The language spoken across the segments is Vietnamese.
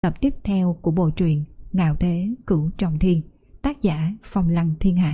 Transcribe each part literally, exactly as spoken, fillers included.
Tập tiếp theo của bộ truyện Ngạo Thế Cửu Trọng Thiên, tác giả Phong Lăng Thiên Hạ.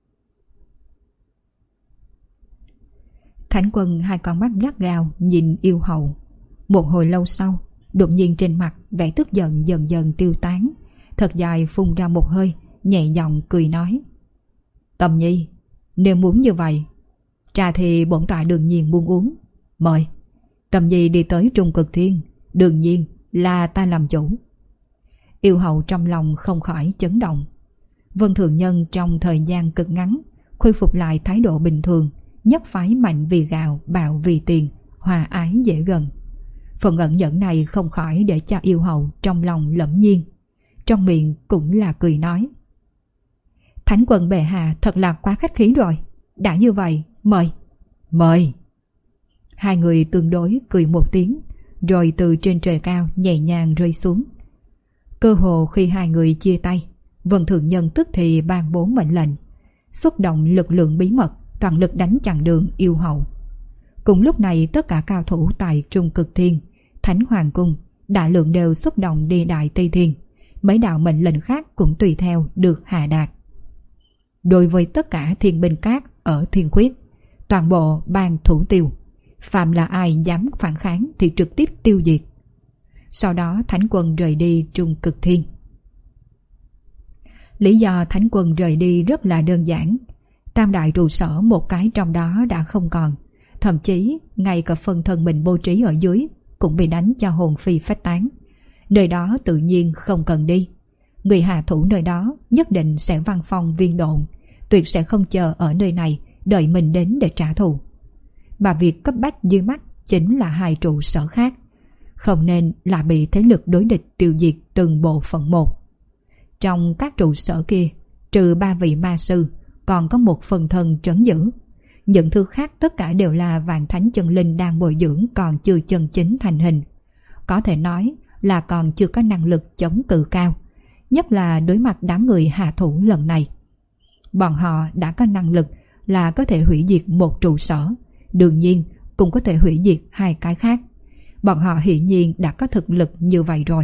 Thánh Quân hai con mắt gắt gao nhìn yêu hậu. Một hồi lâu sau, đột nhiên trên mặt vẻ tức giận dần dần tiêu tán, thật dài phun ra một hơi, nhẹ giọng cười nói: Tầm Nhi, nếu muốn như vậy, trà thì bổn tọa đương nhiên muốn uống, mời. Tầm Nhi đi tới Trung Cực Thiên, đương nhiên là ta làm chủ. Yêu hậu trong lòng không khỏi chấn động. Vân Thường Nhân trong thời gian cực ngắn khôi phục lại thái độ bình thường, nhất phái mạnh vì gạo, bạo vì tiền, hòa ái dễ gần. Phần ẩn nhẫn này không khỏi để cho yêu hậu trong lòng lẫm nhiên, trong miệng cũng là cười nói: Thánh Quân bệ hạ thật là quá khách khí rồi, đã như vậy mời. Mời. Hai người tương đối cười một tiếng, rồi từ trên trời cao nhẹ nhàng rơi xuống. Cơ hồ khi hai người chia tay, Vân Thường Nhân tức thì ban bố mệnh lệnh, xuất động lực lượng bí mật toàn lực đánh chặn đường yêu hậu. Cùng lúc này tất cả cao thủ tại Trung Cực Thiên, Thánh Hoàng Cung, đại lượng đều xuất động đi Đại Tây Thiên. Mấy đạo mệnh lệnh khác cũng tùy theo được hạ đạt. Đối với tất cả thiên binh cát ở Thiên Khuyết, toàn bộ ban thủ tiêu, phạm là ai dám phản kháng thì trực tiếp tiêu diệt. Sau đó Thánh Quân rời đi Trung Cực Thiên. Lý do Thánh Quân rời đi rất là đơn giản. Tam đại trụ sở một cái trong đó đã không còn, thậm chí ngay cả phần thân mình bố trí ở dưới cũng bị đánh cho hồn phi phách tán. Nơi đó tự nhiên không cần đi. Người hạ thủ nơi đó nhất định sẽ văn phong viên độn, tuyệt sẽ không chờ ở nơi này đợi mình đến để trả thù. Mà việc cấp bách dưới mắt chính là hai trụ sở khác, không nên là bị thế lực đối địch tiêu diệt từng bộ phận một. Trong các trụ sở kia, trừ ba vị ma sư, còn có một phần thân trấn giữ. Những thứ khác tất cả đều là vạn thánh chân linh đang bồi dưỡng còn chưa chân chính thành hình. Có thể nói là còn chưa có năng lực chống cự cao, nhất là đối mặt đám người hạ thủ lần này. Bọn họ đã có năng lực là có thể hủy diệt một trụ sở, đương nhiên cũng có thể hủy diệt hai cái khác. Bọn họ hiển nhiên đã có thực lực như vậy rồi.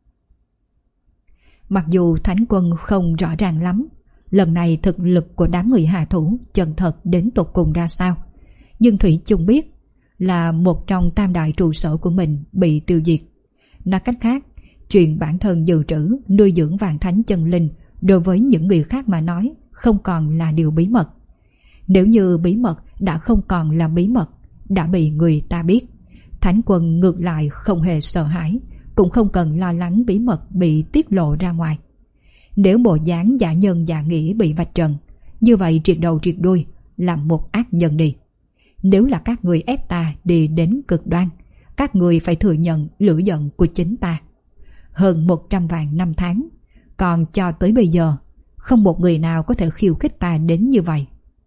Mặc dù Thánh Quân không rõ ràng lắm lần này thực lực của đám người hạ thủ chân thật đến tột cùng ra sao, nhưng Thủy chung biết là một trong tam đại trụ sở của mình bị tiêu diệt. Nói cách khác, chuyện bản thân dự trữ nuôi dưỡng vạn thánh chân linh đối với những người khác mà nói không còn là điều bí mật. Nếu như bí mật đã không còn là bí mật, đã bị người ta biết, Thánh Quân ngược lại không hề sợ hãi, cũng không cần lo lắng bí mật bị tiết lộ ra ngoài. Nếu bộ dáng giả nhân giả nghĩa bị vạch trần, như vậy triệt đầu triệt đuôi làm một ác nhân đi. Nếu là các người ép ta đi đến cực đoan, các người phải thừa nhận lửa giận của chính ta. Hơn một trăm vạn năm tháng, còn cho tới bây giờ không một người nào có thể khiêu khích ta đến như vậy.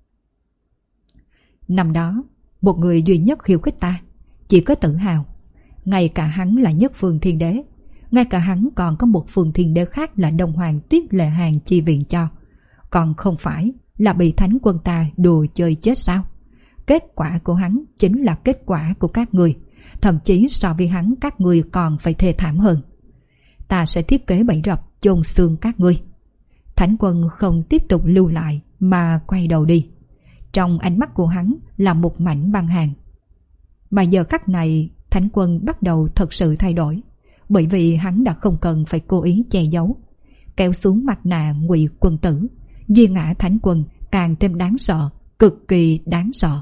Năm đó, một người duy nhất khiêu khích ta chỉ có Tử Hào. Ngay cả hắn là nhất phương thiên đế, ngay cả hắn còn có một phương thiên đế khác là Đông Hoàng Tuyết Lệ Hàn chi viện cho, còn không phải là bị Thánh Quân ta đùa chơi chết sao? Kết quả của hắn chính là kết quả của các người, thậm chí so với hắn các người còn phải thê thảm hơn. Ta sẽ thiết kế bẫy rập chôn xương các ngươi. Thánh Quân không tiếp tục lưu lại mà quay đầu đi. Trong ánh mắt của hắn là một mảnh băng hàn. Mà giờ khắc này Thánh Quân bắt đầu thật sự thay đổi, bởi vì hắn đã không cần phải cố ý che giấu. Kéo xuống mặt nạ ngụy quân tử, duy ngã Thánh Quân càng thêm đáng sợ, cực kỳ đáng sợ.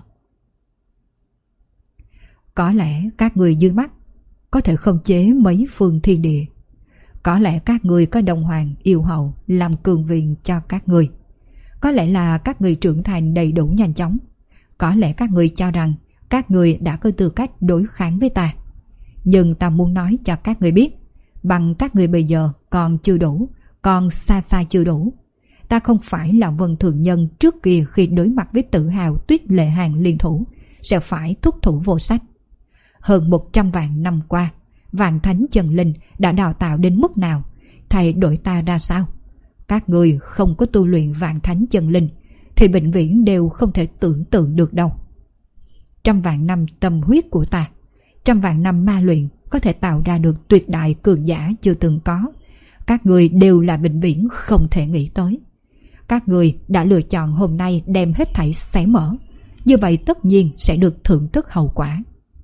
Có lẽ các người dưới mắt có thể khống chế mấy phương thiên địa, có lẽ các người có Đông Hoàng yêu hậu làm cường viện cho các người, có lẽ là các người trưởng thành đầy đủ nhanh chóng, có lẽ các người cho rằng các người đã có tư cách đối kháng với ta. Nhưng ta muốn nói cho các người biết, bằng các người bây giờ còn chưa đủ, còn xa xa chưa đủ. Ta không phải là Vân Thường Nhân trước kia khi đối mặt với Tử Hào Tuyết Lệ Hàn liên thủ sẽ phải thúc thủ vô sách. Hơn một trăm vạn năm qua, vạn thánh chân linh đã đào tạo đến mức nào, thay đổi ta ra sao? Các người không có tu luyện vạn thánh chân linh thì vĩnh viễn đều không thể tưởng tượng được đâu. Trăm vạn năm tâm huyết của ta, trăm vạn năm ma luyện có thể tạo ra được tuyệt đại cường giả chưa từng có. Các người đều là vĩnh viễn không thể nghĩ tới. Các người đã lựa chọn hôm nay đem hết thảy xé mở, như vậy tất nhiên sẽ được thưởng thức hậu quả.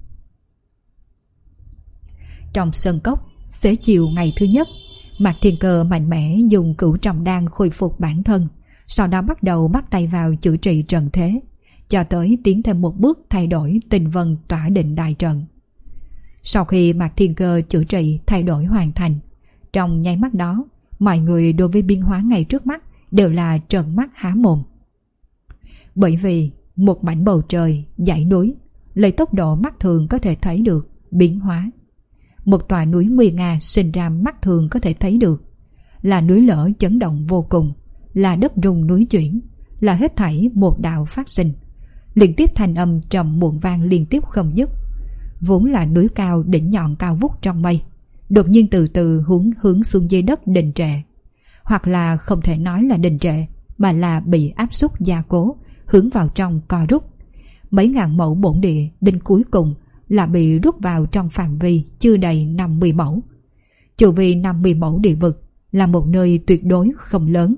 Trong sơn cốc, xế chiều ngày thứ nhất, Mạc Thiên Cơ mạnh mẽ dùng cửu trọng đan khôi phục bản thân, sau đó bắt đầu bắt tay vào chữa trị trận thế, cho tới tiến thêm một bước thay đổi tinh vân tỏa định đại trận. Sau khi Mạc Thiên Cơ chữa trị thay đổi hoàn thành, trong nháy mắt đó, mọi người đối với biến hóa ngay trước mắt đều là trợn mắt há mồm. Bởi vì một mảnh bầu trời, dãy núi, lấy tốc độ mắt thường có thể thấy được, biến hóa. Một tòa núi nguy nga sinh ra mắt thường có thể thấy được, là núi lở chấn động vô cùng, là đất rung núi chuyển, là hết thảy một đạo phát sinh. Liên tiếp thanh âm trầm muộn vang liên tiếp không dứt. Vốn là núi cao đỉnh nhọn cao vút trong mây, đột nhiên từ từ hướng hướng xuống dưới đất đình trệ. Hoặc là không thể nói là đình trệ, mà là bị áp suất gia cố, hướng vào trong co rút. Mấy ngàn mẫu bổn địa đến cuối cùng là bị rút vào trong phạm vi chưa đầy năm mươi mẫu. Chu vi năm mươi mẫu địa vực là một nơi tuyệt đối không lớn.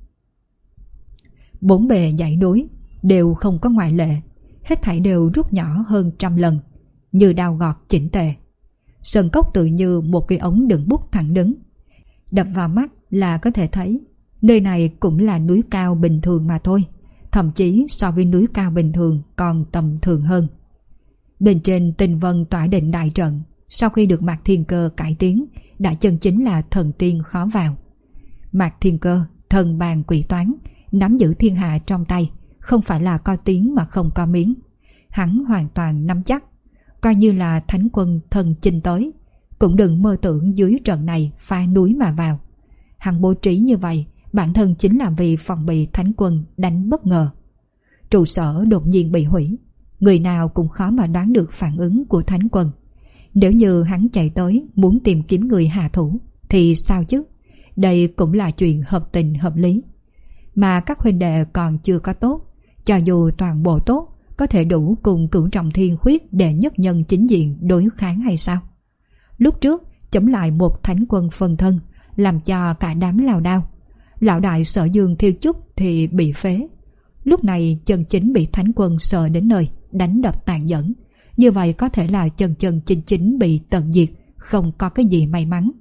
Bốn bề dãy núi đều không có ngoại lệ, hết thảy đều rút nhỏ hơn trăm lần, như đao gọt chỉnh tề. Sơn cốc tự như một cái ống đựng bút thẳng đứng, đập vào mắt là có thể thấy nơi này cũng là núi cao bình thường mà thôi, thậm chí so với núi cao bình thường còn tầm thường hơn. Bên trên tinh vân tỏa định đại trận, sau khi được Mạc Thiên Cơ cải tiến, đã chân chính là thần tiên khó vào. Mạc Thiên Cơ, thần bàn quỷ toán, nắm giữ thiên hạ trong tay, không phải là có tiếng mà không có miếng. Hắn hoàn toàn nắm chắc, coi như là thánh quân thần chinh tới, cũng đừng mơ tưởng dưới trận này phá núi mà vào. Hắn bố trí như vậy, bản thân chính là vì phòng bị thánh quân đánh bất ngờ. Trụ sở đột nhiên bị hủy, người nào cũng khó mà đoán được phản ứng của thánh quân. Nếu như hắn chạy tới muốn tìm kiếm người hạ thủ thì sao chứ? Đây cũng là chuyện hợp tình hợp lý. Mà các huynh đệ còn chưa có tốt, cho dù toàn bộ tốt, có thể đủ cùng Cửu Trọng Thiên Khuyết đệ nhất nhân chính diện đối kháng hay sao? Lúc trước chấm lại một thánh quân phân thân, làm cho cả đám lao đao. Lão đại Sở Dương thiêu chút thì bị phế. Lúc này chân chính bị thánh quân sợ đến nơi, đánh đập tàn nhẫn. Như vậy có thể là chân chân chính chính bị tận diệt, không có cái gì may mắn.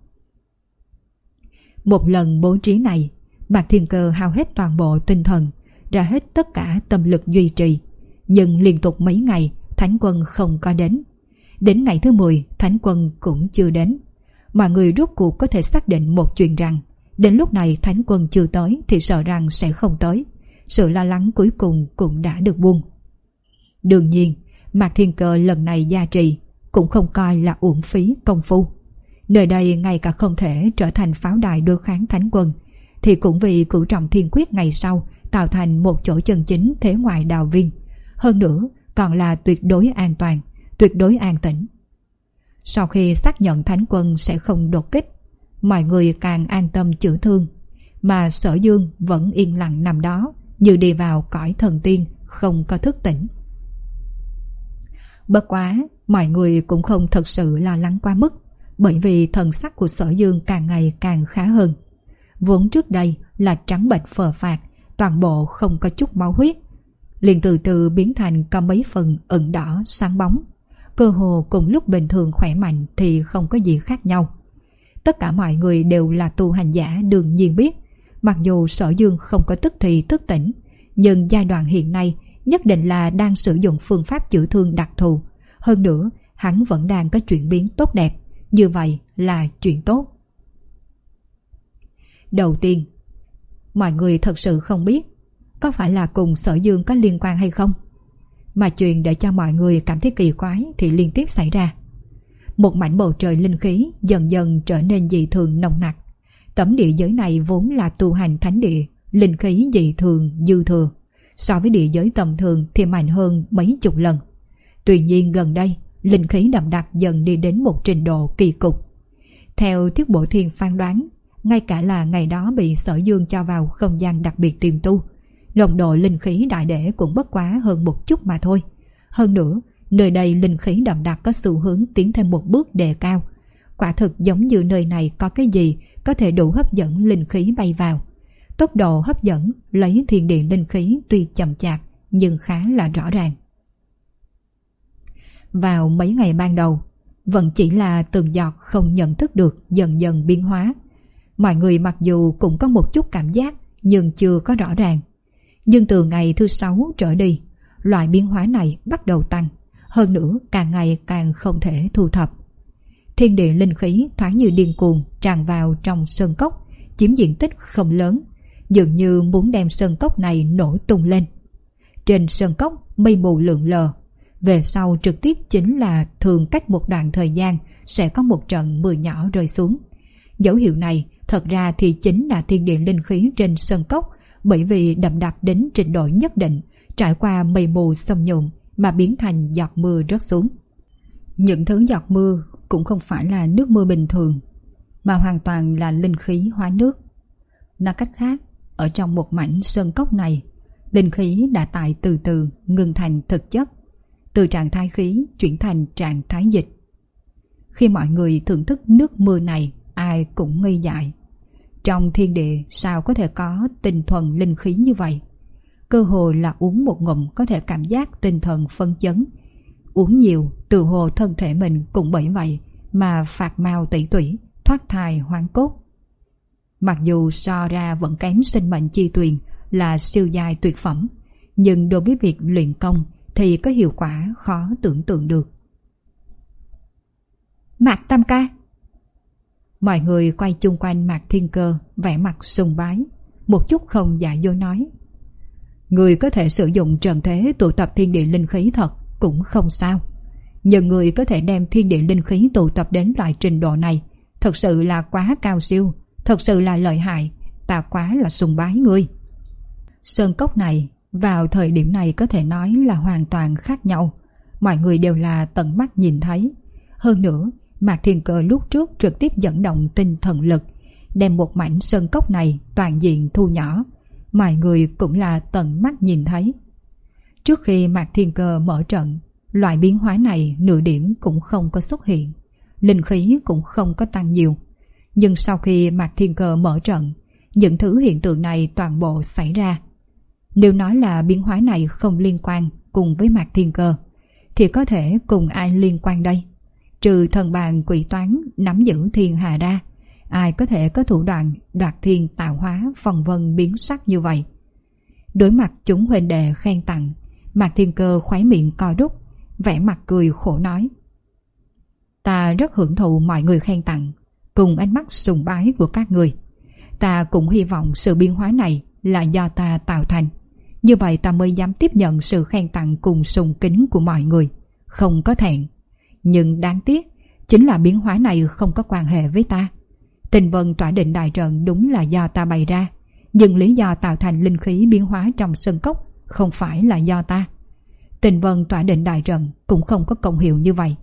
Một lần bố trí này, Mạc Thiên Cơ hao hết toàn bộ tinh thần, ra hết tất cả tâm lực duy trì. Nhưng liên tục mấy ngày, thánh quân không có đến. Đến ngày thứ mười, thánh quân cũng chưa đến. Mà người rốt cuộc có thể xác định một chuyện rằng, đến lúc này thánh quân chưa tới thì sợ rằng sẽ không tới. Sự lo lắng cuối cùng cũng đã được buông. Đương nhiên, Mạc Thiên Cơ lần này gia trì cũng không coi là uổng phí công phu. Nơi đây ngay cả không thể trở thành pháo đài đối kháng thánh quân, thì cũng vì Cửu Trọng Thiên Quyết ngày sau tạo thành một chỗ chân chính thế ngoại đào viên. Hơn nữa còn là tuyệt đối an toàn, tuyệt đối an tĩnh. Sau khi xác nhận thánh quân sẽ không đột kích, mọi người càng an tâm chữa thương. Mà Sở Dương vẫn yên lặng nằm đó, như đi vào cõi thần tiên, không có thức tỉnh. Bất quá, mọi người cũng không thật sự lo lắng quá mức, bởi vì thần sắc của Sở Dương càng ngày càng khá hơn. Vốn trước đây là trắng bệch phờ phạc, toàn bộ không có chút máu huyết, liền từ từ biến thành có mấy phần ửng đỏ sáng bóng. Cơ hồ cùng lúc bình thường khỏe mạnh thì không có gì khác nhau. Tất cả mọi người đều là tu hành giả đương nhiên biết, mặc dù Sở Dương không có tức thì thức tỉnh, nhưng giai đoạn hiện nay nhất định là đang sử dụng phương pháp chữa thương đặc thù. Hơn nữa, hắn vẫn đang có chuyển biến tốt đẹp, như vậy là chuyện tốt. Đầu tiên, mọi người thật sự không biết có phải là cùng Sở Dương có liên quan hay không. Mà chuyện để cho mọi người cảm thấy kỳ quái thì liên tiếp xảy ra. Một mảnh bầu trời linh khí dần dần trở nên dị thường nồng nặc. Tấm địa giới này vốn là tu hành thánh địa, linh khí dị thường dư thừa, so với địa giới tầm thường thì mạnh hơn mấy chục lần. Tuy nhiên gần đây, linh khí đậm đặc dần đi đến một trình độ kỳ cục. Theo Thiết Bộ Thiên phán đoán, ngay cả là ngày đó bị Sở Dương cho vào không gian đặc biệt tiềm tu, nồng độ linh khí đại để cũng bất quá hơn một chút mà thôi. Hơn nữa, Nơi đây linh khí đậm đặc có xu hướng tiến thêm một bước đề cao. Quả thực giống như nơi này có cái gì có thể đủ hấp dẫn linh khí bay vào. Tốc độ hấp dẫn lấy thiên địa linh khí tuy chậm chạp nhưng khá là rõ ràng. Vào mấy ngày ban đầu, vẫn chỉ là từng giọt không nhận thức được dần dần biến hóa. Mọi người mặc dù cũng có một chút cảm giác nhưng chưa có rõ ràng. Nhưng từ ngày thứ sáu trở đi, loại biến hóa này bắt đầu tăng, hơn nữa càng ngày càng không thể thu thập. Thiên địa linh khí thoáng như điên cuồng tràn vào trong sơn cốc, chiếm diện tích không lớn, dường như muốn đem sơn cốc này nổ tung lên. Trên sơn cốc mây mù lượn lờ, về sau trực tiếp chính là thường cách một đoạn thời gian sẽ có một trận mưa nhỏ rơi xuống. Dấu hiệu này thật ra thì chính là thiên địa linh khí trên sơn cốc, bởi vì đậm đặc đến trình độ nhất định, trải qua mây mù xâm nhuộm mà biến thành giọt mưa rớt xuống. Những thứ giọt mưa cũng không phải là nước mưa bình thường, mà hoàn toàn là linh khí hóa nước. Nói cách khác, ở trong một mảnh sơn cốc này, linh khí đã tại từ từ ngừng thành thực chất, từ trạng thái khí chuyển thành trạng thái dịch. Khi mọi người thưởng thức nước mưa này, ai cũng ngây dại. Trong thiên địa sao có thể có tinh thuần linh khí như vậy? Cơ hồ là uống một ngụm có thể cảm giác tinh thần phân chấn. Uống nhiều, tự hồ thân thể mình cũng bởi vậy mà phạt mau tẩy tủy, thoát thai hoang cốt. Mặc dù so ra vẫn kém sinh mệnh chi tuyền là siêu giai tuyệt phẩm, nhưng đối với việc luyện công thì có hiệu quả khó tưởng tượng được. Mạc Tam ca. Mọi người quay chung quanh Mạc Thiên Cơ, vẻ mặt sùng bái, một chút không giả dối nói: người có thể sử dụng trần thế tụ tập thiên địa linh khí thật cũng không sao, nhưng người có thể đem thiên địa linh khí tụ tập đến loại trình độ này thật sự là quá cao siêu, thật sự là lợi hại, ta quá là sùng bái ngươi. Sơn cốc này vào thời điểm này có thể nói là hoàn toàn khác nhau, mọi người đều là tận mắt nhìn thấy. Hơn nữa, Mạc Thiên Cơ lúc trước trực tiếp dẫn động tinh thần lực, đem một mảnh sơn cốc này toàn diện thu nhỏ, mọi người cũng là tận mắt nhìn thấy. Trước khi Mạc Thiên Cơ mở trận, loại biến hóa này nửa điểm cũng không có xuất hiện, linh khí cũng không có tăng nhiều. Nhưng sau khi Mạc Thiên Cơ mở trận, những thứ hiện tượng này toàn bộ xảy ra. Nếu nói là biến hóa này không liên quan cùng với Mạc Thiên Cơ, thì có thể cùng ai liên quan đây? Trừ thần bàn quỷ toán nắm giữ thiên hà ra, ai có thể có thủ đoạn đoạt thiên tạo hóa phong vân biến sắc như vậy? Đối mặt chúng huynh đệ khen tặng, Mạc Thiên Cơ khóe miệng co rút, vẻ mặt cười khổ nói: ta rất hưởng thụ mọi người khen tặng, cùng ánh mắt sùng bái của các người. Ta cũng hy vọng sự biến hóa này là do ta tạo thành, như vậy ta mới dám tiếp nhận sự khen tặng cùng sùng kính của mọi người, không có thẹn. Nhưng đáng tiếc chính là biến hóa này không có quan hệ với ta. Tinh vân tỏa định đại trận đúng là do ta bày ra, nhưng lý do tạo thành linh khí biến hóa trong sơn cốc không phải là do ta. Tinh vân tỏa định đại trận cũng không có công hiệu như vậy.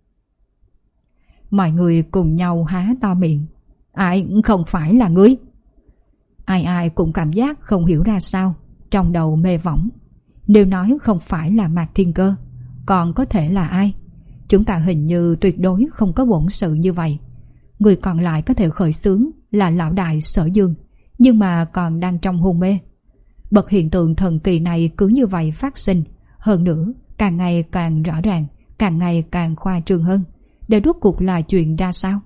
Mọi người cùng nhau há to miệng: ai không phải là ngươi? Ai ai cũng cảm giác không hiểu ra sao, trong đầu mê võng. Nếu nói không phải là Mạc Thiên Cơ, còn có thể là ai? Chúng ta hình như tuyệt đối không có bổn sự như vậy. Người còn lại có thể khởi xướng là lão đại Sở Dương, nhưng mà còn đang trong hôn mê. Bậc hiện tượng thần kỳ này cứ như vậy phát sinh, hơn nữa càng ngày càng rõ ràng, càng ngày càng khoa trương hơn. Để rốt cuộc là chuyện ra sao?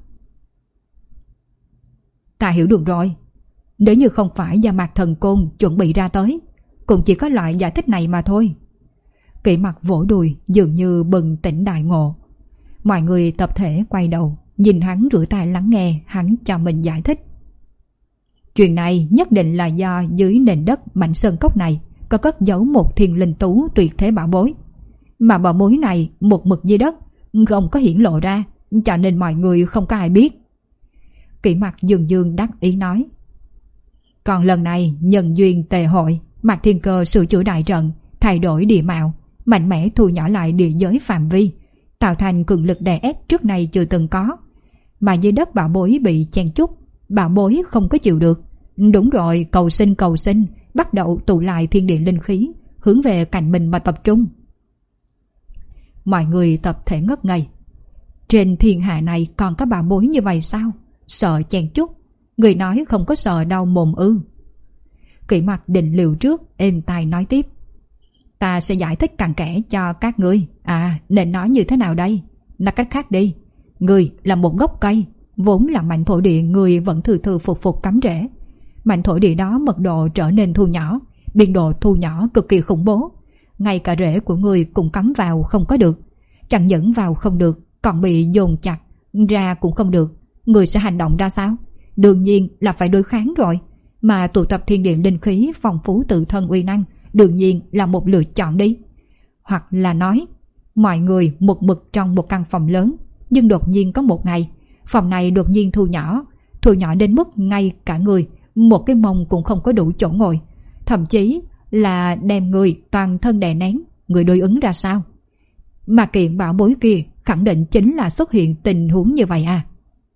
Ta hiểu được rồi. Nếu như không phải do Mạc Thần Côn chuẩn bị ra tới, cũng chỉ có loại giải thích này mà thôi. Kỷ Mặc vỗ đùi dường như bừng tỉnh đại ngộ. Mọi người tập thể quay đầu nhìn hắn, rửa tai lắng nghe hắn cho mình giải thích. Chuyện này nhất định là do dưới nền đất mảnh sơn cốc này có cất giấu một thiên linh tú tuyệt thế bảo bối, mà bảo bối này một mực dưới đất không có hiển lộ ra, cho nên mọi người không có ai biết. Kỷ Mặc dường dương đắc ý nói: còn lần này nhân duyên tề hội, Mạc Thiên Cơ sửa chữa đại trận, thay đổi địa mạo, mạnh mẽ thu nhỏ lại địa giới phạm vi, tạo thành cường lực đè ép trước này chưa từng có. Mà dưới đất bảo bối bị chen chúc, bảo bối không có chịu được. Đúng rồi, cầu sinh cầu sinh, bắt đầu tụ lại thiên địa linh khí, hướng về cạnh mình mà tập trung. Mọi người tập thể ngất ngây. Trên thiên hạ này còn có bảo bối như vậy sao? Sợ chen chúc. Người nói không có sợ đau mồm ư? Kỷ Mặc định liệu trước, êm tai nói tiếp. Ta sẽ giải thích cặn kẽ cho các ngươi. À, nên nói như thế nào đây? Nói cách khác đi. Người là một gốc cây, vốn là mảnh thổ địa người vẫn thư thư phục phục cắm rễ. Mảnh thổ địa đó mật độ trở nên thu nhỏ, biên độ thu nhỏ cực kỳ khủng bố. Ngay cả rễ của người cũng cắm vào không có được. Chẳng những vào không được, còn bị dồn chặt, ra cũng không được. Người sẽ hành động ra sao? Đương nhiên là phải đối kháng rồi. Mà tụ tập thiên địa linh khí phong phú tự thân uy năng đương nhiên là một lựa chọn đi. Hoặc là nói, mọi người một mực trong một căn phòng lớn, nhưng đột nhiên có một ngày, phòng này đột nhiên thu nhỏ, thu nhỏ đến mức ngay cả người, một cái mông cũng không có đủ chỗ ngồi. Thậm chí là đem người toàn thân đè nén, người đối ứng ra sao? Mà kiện bảo bối kia khẳng định chính là xuất hiện tình huống như vậy à?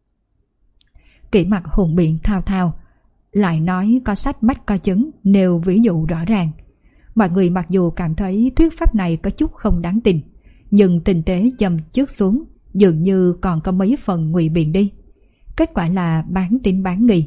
Kỷ Mặc hùng biện thao thao, lại nói có sách bách có chứng, nêu ví dụ rõ ràng. Mọi người mặc dù cảm thấy thuyết pháp này có chút không đáng tin, nhưng tinh tế châm trước xuống, dường như còn có mấy phần ngụy biện đi. Kết quả là bán tín bán nghi.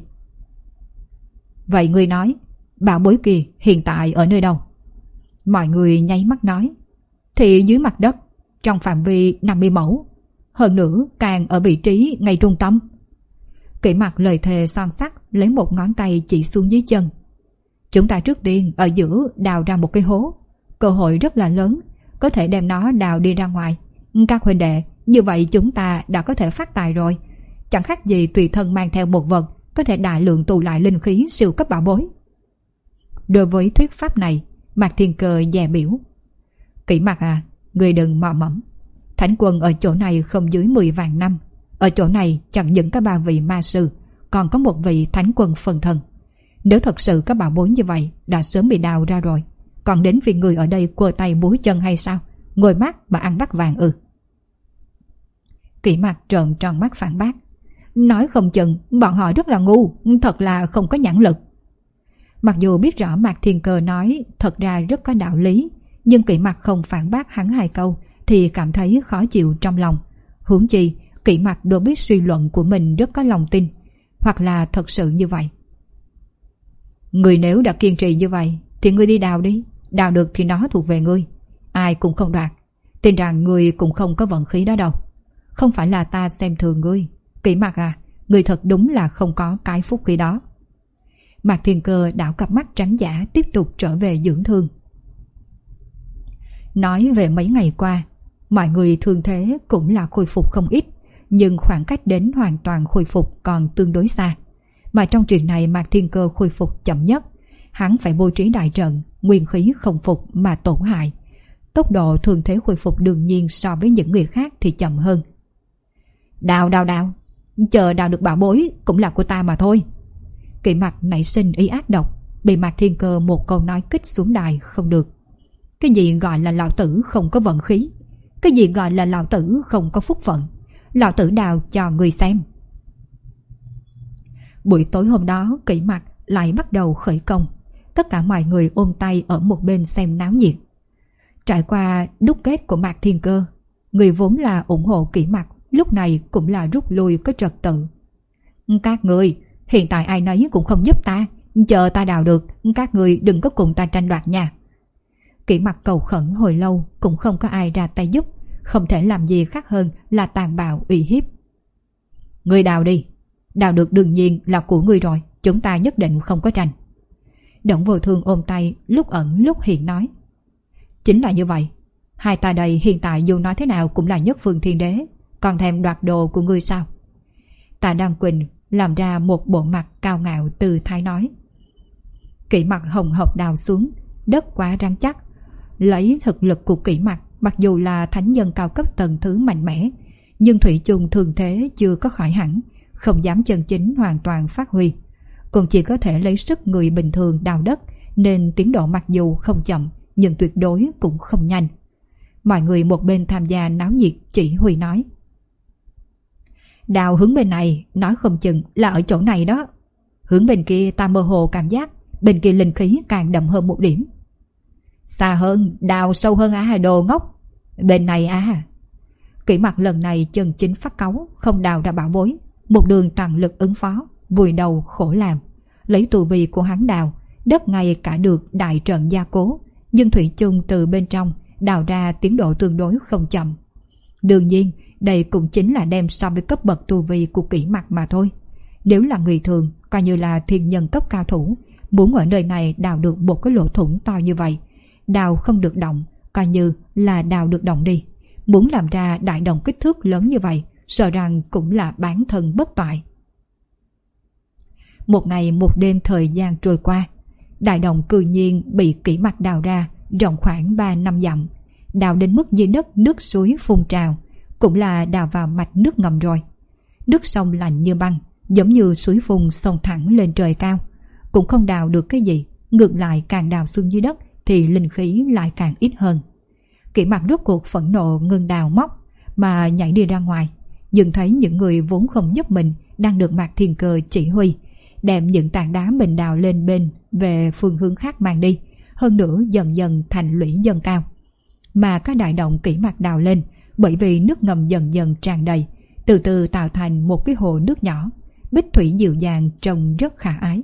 Vậy ngươi nói, bảo bối kia hiện tại ở nơi đâu? Mọi người nháy mắt nói, thì dưới mặt đất, trong phạm vi năm mươi mẫu. Hơn nữa càng ở vị trí ngay trung tâm. Kỷ Mặc lời thề son sắt, lấy một ngón tay chỉ xuống dưới chân. Chúng ta trước tiên ở giữa đào ra một cái hố. Cơ hội rất là lớn, có thể đem nó đào đi ra ngoài. Các huynh đệ, như vậy chúng ta đã có thể phát tài rồi. Chẳng khác gì tùy thân mang theo một vật, có thể đại lượng tụ lại linh khí siêu cấp bảo bối. Đối với thuyết pháp này, Mạc Thiên Cơ dè biểu. Kỷ Mặc à, người đừng mò mẫm. Thánh quân ở chỗ này không dưới mười vạn năm. Ở chỗ này chẳng những có ba vị ma sư, còn có một vị thánh quân phân thân. Nếu thật sự có bảo bối như vậy, đã sớm bị đào ra rồi. Còn đến vì người ở đây quơ tay múa chân hay sao? Ngồi mắt mà ăn đắc vàng ư? Kỷ Mặc trợn tròn mắt phản bác. Nói không chừng bọn họ rất là ngu, thật là không có nhãn lực. Mặc dù biết rõ Mạc Thiên Cơ nói thật ra rất có đạo lý, nhưng Kỷ Mặc không phản bác hắn hai câu thì cảm thấy khó chịu trong lòng. Huống chi Kỷ Mặc đối biết suy luận của mình rất có lòng tin, hoặc là thật sự như vậy. Người nếu đã kiên trì như vậy thì ngươi đi đào đi. Đào được thì nó thuộc về ngươi, ai cũng không đoạt. Tin rằng ngươi cũng không có vận khí đó đâu. Không phải là ta xem thường ngươi, Kỷ Mặc à, ngươi thật đúng là không có cái phúc khí đó. Mạc Thiên Cơ đảo cặp mắt trắng giả, tiếp tục trở về dưỡng thương. Nói về mấy ngày qua, mọi người thương thế cũng là khôi phục không ít, nhưng khoảng cách đến hoàn toàn khôi phục còn tương đối xa. Mà trong chuyện này Mạc Thiên Cơ khôi phục chậm nhất, hắn phải bố trí đại trận, nguyên khí không phục mà tổn hại. Tốc độ thương thế khôi phục đương nhiên so với những người khác thì chậm hơn. Đào đào đào, chờ đào được bảo bối cũng là của ta mà thôi. Kỷ Mặc nảy sinh ý ác độc, bị Mạc Thiên Cơ một câu nói kích xuống đài không được. Cái gì gọi là lão tử không có vận khí? Cái gì gọi là lão tử không có phúc phận? Lão tử đào cho người xem. Buổi tối hôm đó Kỷ Mặc lại bắt đầu khởi công. Tất cả mọi người ôm tay ở một bên xem náo nhiệt. Trải qua đúc kết của Mạc Thiên Cơ, người vốn là ủng hộ Kỷ Mặc lúc này cũng là rút lui có trật tự. Các người, hiện tại ai nấy cũng không giúp ta, chờ ta đào được, các người đừng có cùng ta tranh đoạt nha. Kỷ Mặc cầu khẩn hồi lâu cũng không có ai ra tay giúp, không thể làm gì khác hơn là tàn bạo uy hiếp. Người đào đi, đào được đương nhiên là của người rồi, chúng ta nhất định không có tranh. Đổng Vô Thương ôm tay lúc ẩn lúc hiện nói. Chính là như vậy, hai ta đây hiện tại dù nói thế nào cũng là nhất phương thiên đế, còn thèm đoạt đồ của ngươi sao? Tạ Đăng Quỳnh làm ra một bộ mặt cao ngạo từ thái nói. Kỷ Mặc hồng hộc đào xuống, đất quá rắn chắc. Lấy thực lực của Kỷ Mặc, mặc dù là thánh nhân cao cấp tầng thứ mạnh mẽ, nhưng thủy chung thường thế chưa có khỏi hẳn, không dám chân chính hoàn toàn phát huy. Cũng chỉ có thể lấy sức người bình thường đào đất, nên tiến độ mặc dù không chậm, nhưng tuyệt đối cũng không nhanh. Mọi người một bên tham gia náo nhiệt chỉ huy nói. Đào hướng bên này, nói không chừng là ở chỗ này đó. Hướng bên kia ta mơ hồ cảm giác, bên kia linh khí càng đậm hơn một điểm. Xa hơn, đào sâu hơn á, đồ ngốc. Bên này à? Kỷ Mặc lần này chân chính phát cáu, không đào ra bảo bối, một đường toàn lực ứng phó, vùi đầu khổ làm. Lấy tù vi của hắn đào, đất ngay cả được đại trận gia cố, nhưng thủy chung từ bên trong đào ra tiến độ tương đối không chậm. Đương nhiên, đây cũng chính là đem so với cấp bậc tu vi của Kỷ Mặc mà thôi. Nếu là người thường, coi như là thiên nhân cấp cao thủ, muốn ở nơi này đào được một cái lỗ thủng to như vậy, đào không được động, coi như là đào được động đi. Muốn làm ra đại đồng kích thước lớn như vậy, sợ rằng cũng là bán thân bất toại. Một ngày một đêm thời gian trôi qua, đại đồng cư nhiên bị Kỷ Mặc đào ra rộng khoảng ba năm dặm, đào đến mức dưới đất nước suối phun trào, cũng là đào vào mạch nước ngầm rồi. Nước sông lạnh như băng, giống như suối phun xông thẳng lên trời cao, cũng không đào được cái gì, ngược lại càng đào xuống dưới đất thì linh khí lại càng ít hơn. Kỷ Mặc rốt cuộc phẫn nộ ngừng đào móc mà nhảy đi ra ngoài, dừng thấy những người vốn không giúp mình đang được Mạc Thiên Cơ chỉ huy, đem những tảng đá mình đào lên bên về phương hướng khác mang đi, hơn nữa dần dần thành lũy dâng cao. Mà các đại động Kỷ Mặc đào lên, bởi vì nước ngầm dần dần tràn đầy, từ từ tạo thành một cái hồ nước nhỏ, bích thủy dịu dàng trông rất khả ái.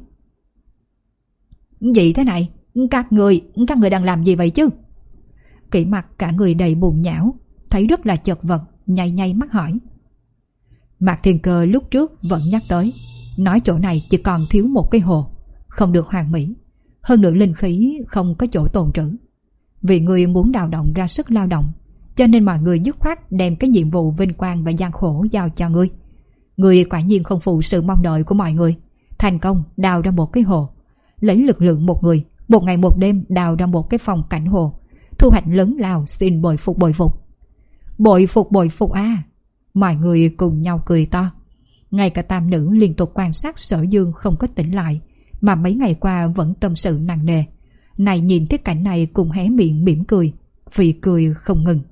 Gì thế này? Các người, các người đang làm gì vậy chứ? Kỷ Mặc cả người đầy buồn nhão, thấy rất là chật vật, nhay nhay mắt hỏi. Mạc Thiên Cơ lúc trước vẫn nhắc tới, nói chỗ này chỉ còn thiếu một cái hồ, không được hoàn mỹ, hơn nữa linh khí không có chỗ tồn trữ. Vì người muốn đào động ra sức lao động, cho nên mọi người dứt khoát đem cái nhiệm vụ vinh quang và gian khổ giao cho ngươi. Ngươi quả nhiên không phụ sự mong đợi của mọi người, thành công đào ra một cái hồ, lấy lực lượng một người, một ngày một đêm đào ra một cái phòng cảnh hồ, thu hoạch lớn lao, xin bội phục bội phục. Bội phục bội phục à! Mọi người cùng nhau cười to. Ngay cả tam nữ liên tục quan sát Sở Dương không có tỉnh lại, mà mấy ngày qua vẫn tâm sự nặng nề. Này nhìn thấy cảnh này cùng hé miệng mỉm cười, vì cười không ngừng.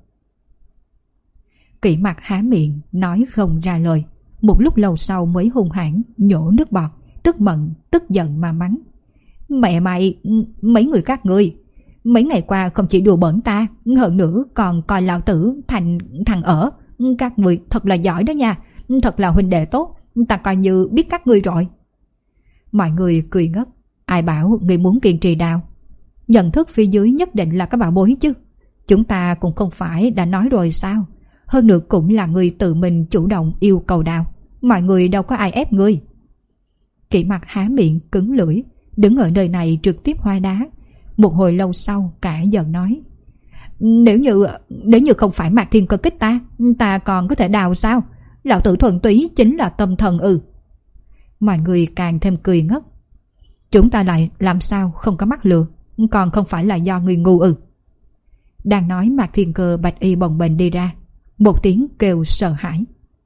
Kỷ Mặc há miệng nói không ra lời, một lúc lâu sau mới hung hãn nhổ nước bọt, tức mận tức giận mà mắng. Mẹ mày, mấy người các ngươi, mấy ngày qua không chỉ đùa bỡn ta, hơn nữa còn coi lão tử thành thằng ở. Các người thật là giỏi đó nha, thật là huynh đệ tốt, ta coi như biết các ngươi rồi. Mọi người cười ngất. Ai bảo người muốn kiên trì đào? Nhận thức phía dưới nhất định là các bảo bối chứ. Chúng ta cũng không phải đã nói rồi sao? Hơn nữa cũng là người tự mình chủ động yêu cầu đào, mọi người đâu có ai ép ngươi. Kỷ Mặc há miệng cứng lưỡi, đứng ở nơi này trực tiếp hoa đá. Một hồi lâu sau cả giận nói. Nếu như nếu như không phải Mạc Thiên Cơ kích ta, ta còn có thể đào sao? Lão tử thuần túy chính là tâm thần ư? Mọi người càng thêm cười ngất. Chúng ta lại làm sao không có mắt lừa, còn không phải là do người ngu ư? Đang nói Mạc Thiên Cơ bạch y bồng bềnh đi ra, một tiếng kêu sợ hãi.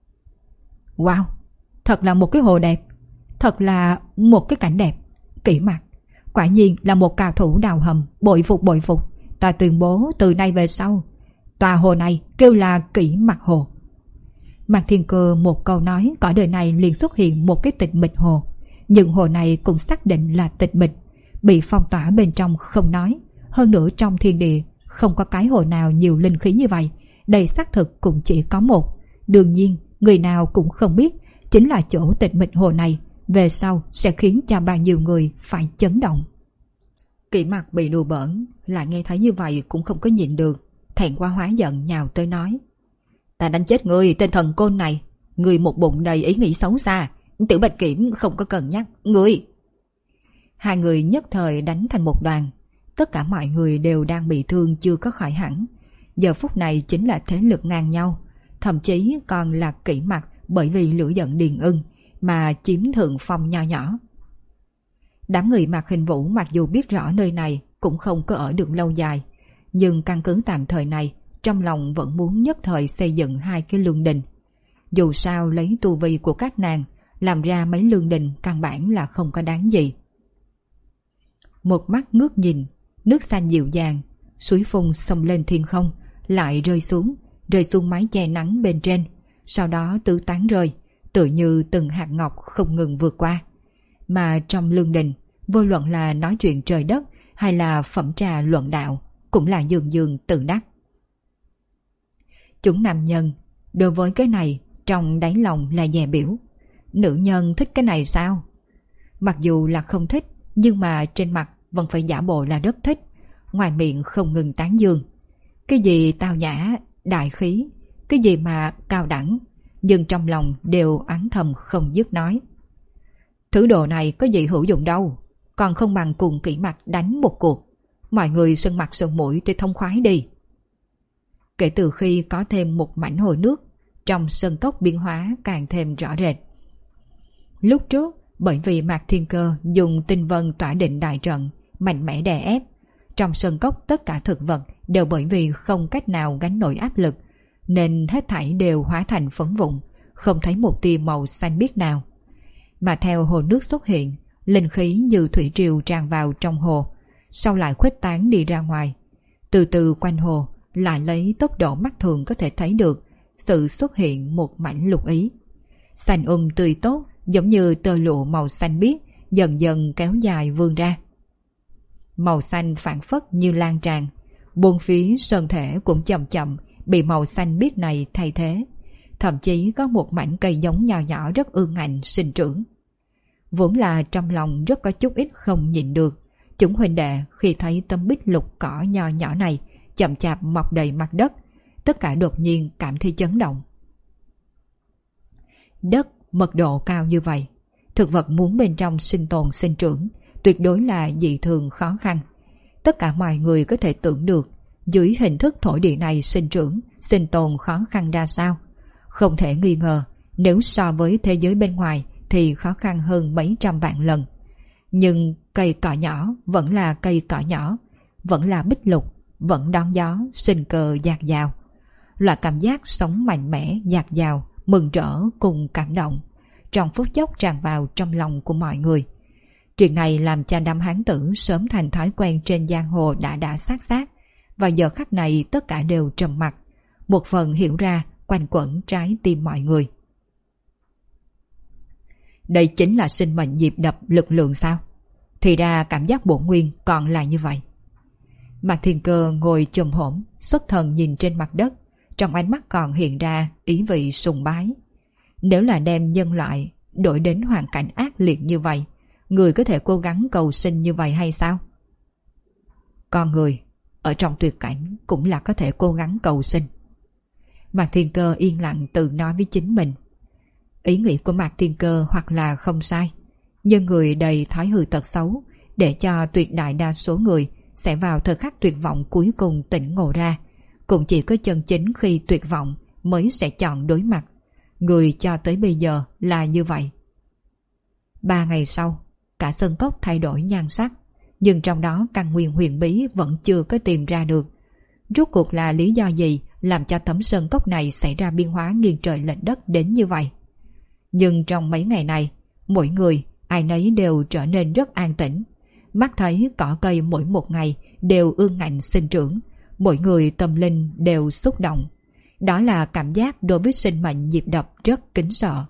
Wow, thật là một cái hồ đẹp, thật là một cái cảnh đẹp. Kỷ Mặc quả nhiên là một cao thủ đào hầm, bội phục bội phục. Ta tuyên bố từ nay về sau, tòa hồ này kêu là Kỷ Mặc Hồ. Mạc Thiên Cơ một câu nói, cõi đời này liền xuất hiện một cái tịch mịch hồ. Nhưng hồ này cũng xác định là tịch mịch, bị phong tỏa bên trong không nói. Hơn nữa trong thiên địa không có cái hồ nào nhiều linh khí như vậy, đây xác thực cũng chỉ có một. Đương nhiên người nào cũng không biết, chính là chỗ tịch mịch hồ này về sau sẽ khiến cho bao nhiêu người phải chấn động. Kỷ Mặc bị đùa bỡn, lại nghe thấy như vậy cũng không có nhịn được, thẹn quá hóa giận nhào tới nói. Ta đánh chết ngươi, tên thần côn này, ngươi một bụng đầy ý nghĩ xấu xa, Tiểu Bạch Kiểm không có cần nhắc, ngươi. Hai người nhất thời đánh thành một đoàn, tất cả mọi người đều đang bị thương chưa có khỏi hẳn. Giờ phút này chính là thế lực ngang nhau, thậm chí còn là Kỷ Mặc bởi vì lửa giận điền ưng mà chiếm thượng phong nho nhỏ. Đám người Mạc Hình Vũ mặc dù biết rõ nơi này cũng không có ở được lâu dài, nhưng căn cứ tạm thời này, trong lòng vẫn muốn nhất thời xây dựng hai cái lương đình. Dù sao lấy tu vi của các nàng, làm ra mấy lương đình căn bản là không có đáng gì. Một mắt ngước nhìn, nước xanh dịu dàng, suối phun xông lên thiên không, lại rơi xuống, rơi xuống mái che nắng bên trên, sau đó tứ tán rơi, tựa như từng hạt ngọc không ngừng vượt qua. Mà trong lương đình, vô luận là nói chuyện trời đất hay là phẩm trà luận đạo, cũng là dường dường tự đắc. Chúng nam nhân đối với cái này trong đáy lòng là dè biểu. Nữ nhân thích cái này sao? Mặc dù là không thích, nhưng mà trên mặt vẫn phải giả bộ là rất thích, ngoài miệng không ngừng tán dương. Cái gì tao nhã, đại khí, cái gì mà cao đẳng, nhưng trong lòng đều oán thầm không dứt nói. Thứ đồ này có gì hữu dụng đâu, còn không bằng cùng Kỷ Mặc đánh một cuộc. Mọi người sân mặt sân mũi thì thông khoái đi. Kể từ khi có thêm một mảnh hồ nước, trong sân cốc biến hóa càng thêm rõ rệt. Lúc trước, bởi vì Mạc Thiên Cơ dùng tinh vân tỏa định đại trận, mạnh mẽ đè ép, trong sân cốc tất cả thực vật đều bởi vì không cách nào gánh nổi áp lực, nên hết thảy đều hóa thành phấn vụn, không thấy một tia màu xanh biếc nào. Mà theo hồ nước xuất hiện, linh khí như thủy triều tràn vào trong hồ, sau lại khuếch tán đi ra ngoài. Từ từ quanh hồ lại lấy tốc độ mắt thường có thể thấy được sự xuất hiện một mảnh lục ý. Xanh um tươi tốt, giống như tơ lụa màu xanh biếc dần dần kéo dài vươn ra. Màu xanh phản phất như lan tràn, bốn phía sơn thể cũng chậm chậm bị màu xanh biếc này thay thế. Thậm chí có một mảnh cây giống nhỏ nhỏ rất ương ngạnh sinh trưởng. Vốn là trong lòng rất có chút ít không nhịn được, chúng huynh đệ khi thấy tấm bích lục cỏ nho nhỏ này chậm chạp mọc đầy mặt đất, tất cả đột nhiên cảm thấy chấn động. Đất mật độ cao như vậy, thực vật muốn bên trong sinh tồn sinh trưởng tuyệt đối là dị thường khó khăn. Tất cả mọi người có thể tưởng được dưới hình thức thổ địa này sinh trưởng, sinh tồn khó khăn ra sao. Không thể nghi ngờ, nếu so với thế giới bên ngoài thì khó khăn hơn mấy trăm vạn lần. Nhưng cây cỏ nhỏ vẫn là cây cỏ nhỏ, vẫn là bích lục, vẫn đón gió, sinh cơ dạt dào. Loại cảm giác sống mạnh mẽ, dạt dào, mừng rỡ cùng cảm động, trong phút chốc tràn vào trong lòng của mọi người. Chuyện này làm cho đám hán tử sớm thành thói quen trên giang hồ đã đã sát sát, và giờ khắc này tất cả đều trầm mặc, một phần hiểu ra quanh quẩn trái tim mọi người. Đây chính là sinh mệnh nhịp đập lực lượng sao? Thì ra cảm giác bổn nguyên còn là như vậy. Mạc Thiên Cơ ngồi chồm hổm, xuất thần nhìn trên mặt đất, trong ánh mắt còn hiện ra ý vị sùng bái. Nếu là đem nhân loại đổi đến hoàn cảnh ác liệt như vậy, người có thể cố gắng cầu sinh như vậy hay sao? Con người ở trong tuyệt cảnh cũng là có thể cố gắng cầu sinh. Mạc Thiên Cơ yên lặng tự nói với chính mình. Ý nghĩ của Mạc Thiên Cơ hoặc là không sai, nhưng người đầy thói hư tật xấu, để cho tuyệt đại đa số người sẽ vào thời khắc tuyệt vọng cuối cùng tỉnh ngộ ra. Cũng chỉ có chân chính khi tuyệt vọng mới sẽ chọn đối mặt. Người cho tới bây giờ là như vậy. Ba ngày sau, cả sân cốc thay đổi nhan sắc, nhưng trong đó căn nguyên huyền bí vẫn chưa có tìm ra được. Rốt cuộc là lý do gì làm cho tấm sân cốc này xảy ra biến hóa nghiêng trời lệch đất đến như vậy? Nhưng trong mấy ngày này, mỗi người, ai nấy đều trở nên rất an tĩnh. Mắt thấy cỏ cây mỗi một ngày đều ương ngạnh sinh trưởng, mỗi người tâm linh đều xúc động. Đó là cảm giác đối với sinh mệnh nhịp đập rất kính sợ.